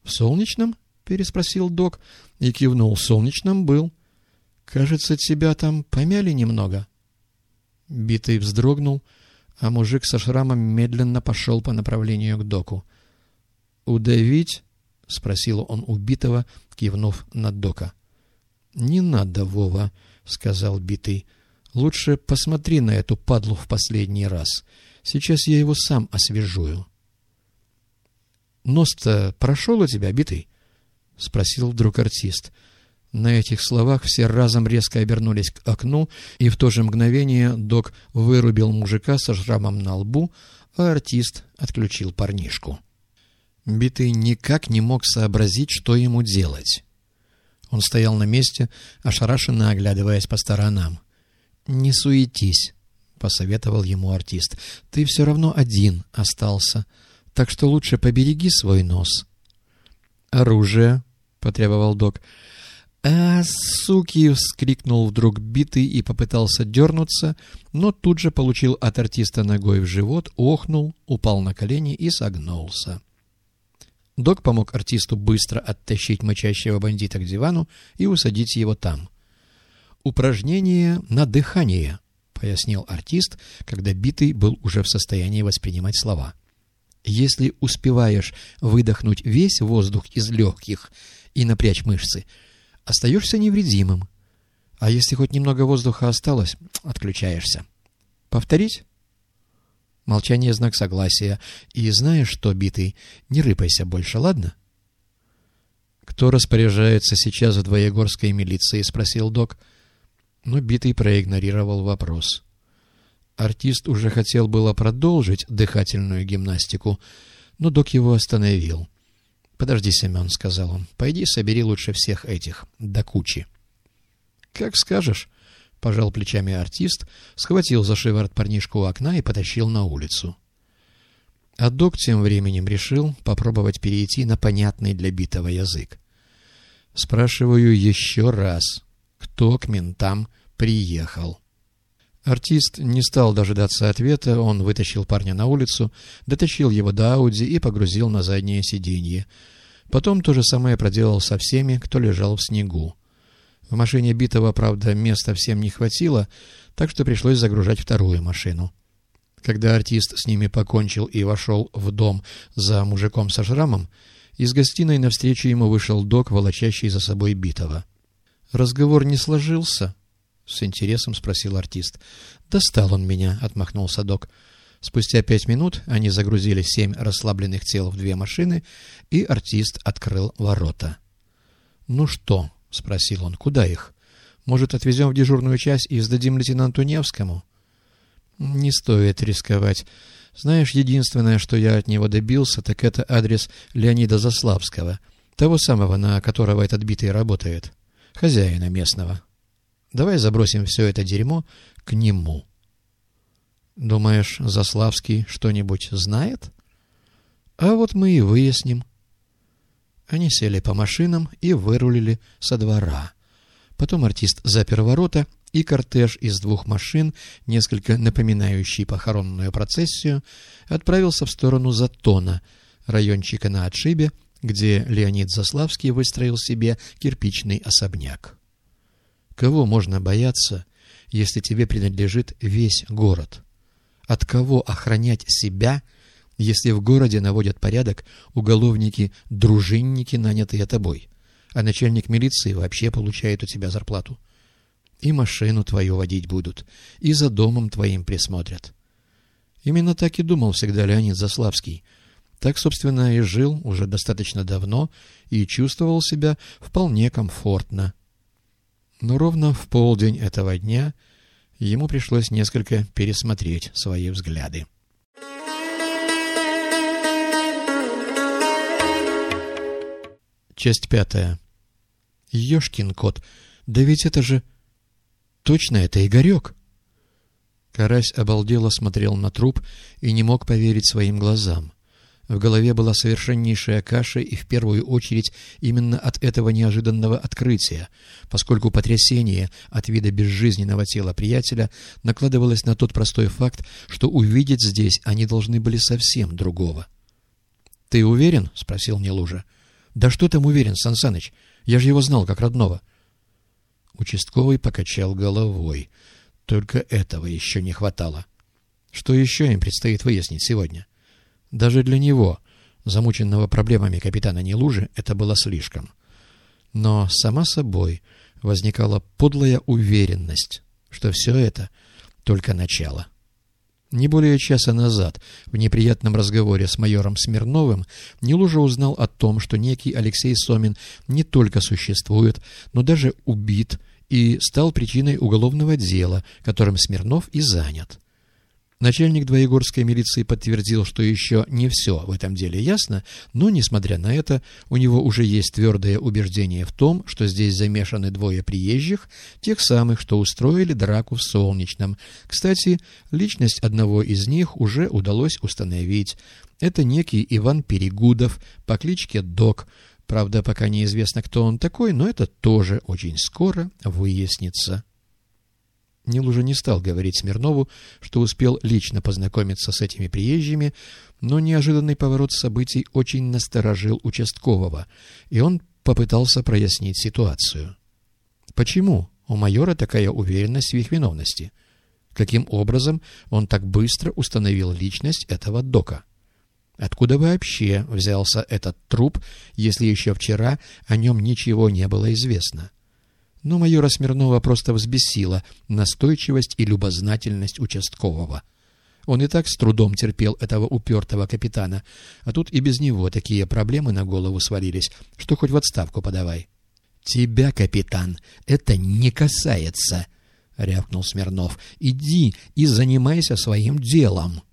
«В Солнечном?» — переспросил док и кивнул. «В Солнечном был. Кажется, тебя там помяли немного». Битый вздрогнул, а мужик со шрамом медленно пошел по направлению к доку. «Удавить?» — спросил он у Битого, кивнув на дока. «Не надо, Вова», — сказал Битый. «Лучше посмотри на эту падлу в последний раз. Сейчас я его сам освежую». «Нос-то прошел у тебя, Битый?» — спросил вдруг артист. На этих словах все разом резко обернулись к окну, и в то же мгновение док вырубил мужика со шрамом на лбу, а артист отключил парнишку. Битый никак не мог сообразить, что ему делать. Он стоял на месте, ошарашенно оглядываясь по сторонам. «Не суетись», — посоветовал ему артист. «Ты все равно один остался, так что лучше побереги свой нос». «Оружие», — потребовал док. «А, суки!» — вскрикнул вдруг Битый и попытался дернуться, но тут же получил от артиста ногой в живот, охнул, упал на колени и согнулся. Док помог артисту быстро оттащить мычащего бандита к дивану и усадить его там. «Упражнение на дыхание», — пояснил артист, когда Битый был уже в состоянии воспринимать слова. «Если успеваешь выдохнуть весь воздух из легких и напрячь мышцы, остаешься невредимым. А если хоть немного воздуха осталось, отключаешься. Повторить?» Молчание — знак согласия. «И знаешь что, Битый, не рыпайся больше, ладно?» «Кто распоряжается сейчас в Двоегорской милиции?» — спросил док. Но Битый проигнорировал вопрос. Артист уже хотел было продолжить дыхательную гимнастику, но док его остановил. «Подожди, Семен», — сказал он, — «пойди собери лучше всех этих, до кучи». «Как скажешь», — пожал плечами артист, схватил за шиворот парнишку у окна и потащил на улицу. А док тем временем решил попробовать перейти на понятный для Битого язык. «Спрашиваю еще раз, кто к ментам приехал?» Артист не стал дожидаться ответа, он вытащил парня на улицу, дотащил его до Ауди и погрузил на заднее сиденье. Потом то же самое проделал со всеми, кто лежал в снегу. В машине Битого, правда, места всем не хватило, так что пришлось загружать вторую машину. Когда артист с ними покончил и вошел в дом за мужиком со шрамом, из гостиной навстречу ему вышел док, волочащий за собой Битого. «Разговор не сложился?» — с интересом спросил артист. «Достал он меня», — отмахнулся док. Спустя 5 минут они загрузили 7 расслабленных тел в 2 машины, и артист открыл ворота. «Ну что?» — спросил он. «Куда их? Может, отвезем в дежурную часть и сдадим лейтенанту Невскому?» «Не стоит рисковать. Знаешь, единственное, что я от него добился, так это адрес Леонида Заславского, того самого, на которого этот Битый работает, хозяина местного. Давай забросим все это дерьмо к нему». «Думаешь, Заславский что-нибудь знает?» «А вот мы и выясним». Они сели по машинам и вырулили со двора. Потом артист запер ворота, и кортеж из 2 машин, несколько напоминающий похоронную процессию, отправился в сторону Затона, райончика на отшибе, где Леонид Заславский выстроил себе кирпичный особняк. Кого можно бояться, если тебе принадлежит весь город? От кого охранять себя, если в городе наводят порядок уголовники-дружинники, нанятые тобой, а начальник милиции вообще получает у тебя зарплату? И машину твою водить будут, и за домом твоим присмотрят. Именно так и думал всегда Леонид Заславский. Так, собственно, и жил уже достаточно давно и чувствовал себя вполне комфортно. Но ровно в полдень этого дня ему пришлось несколько пересмотреть свои взгляды. Часть 5. Ёшкин кот, да ведь это же... Точно это Игорек! Карась обалдело смотрел на труп и не мог поверить своим глазам. В голове была совершеннейшая каша, и в первую очередь именно от этого неожиданного открытия, поскольку потрясение от вида безжизненного тела приятеля накладывалось на тот простой факт, что увидеть здесь они должны были совсем другого. «Ты уверен?» — спросил Нелужа. Да что там уверен, Сан Саныч? Я же его знал как родного. Участковый покачал головой. Только этого еще не хватало. Что еще им предстоит выяснить сегодня? Даже для него, замученного проблемами капитана Нелужи, это было слишком. Но сама собой возникала подлая уверенность, что все это только начало. Не более часа назад, в неприятном разговоре с майором Смирновым, Нелужа узнал о том, что некий Алексей Сомин не только существует, но даже убит и стал причиной уголовного дела, которым Смирнов и занят. Начальник двоегорской милиции подтвердил, что еще не все в этом деле ясно, но, несмотря на это, у него уже есть твердое убеждение в том, что здесь замешаны двое приезжих, тех самых, что устроили драку в Солнечном. Кстати, личность одного из них уже удалось установить. Это некий Иван Перегудов по кличке Док. Правда, пока неизвестно, кто он такой, но это тоже очень скоро выяснится. Нелужа не стал говорить Смирнову, что успел лично познакомиться с этими приезжими, но неожиданный поворот событий очень насторожил участкового, и он попытался прояснить ситуацию. Почему у майора такая уверенность в их виновности? Каким образом он так быстро установил личность этого Дока? Откуда вообще взялся этот труп, если еще вчера о нем ничего не было известно? Но майора Смирнова просто взбесила настойчивость и любознательность участкового. Он и так с трудом терпел этого упертого капитана, а тут и без него такие проблемы на голову свалились, что хоть в отставку подавай. — Тебя, капитан, это не касается, — рявкнул Смирнов. — Иди и занимайся своим делом.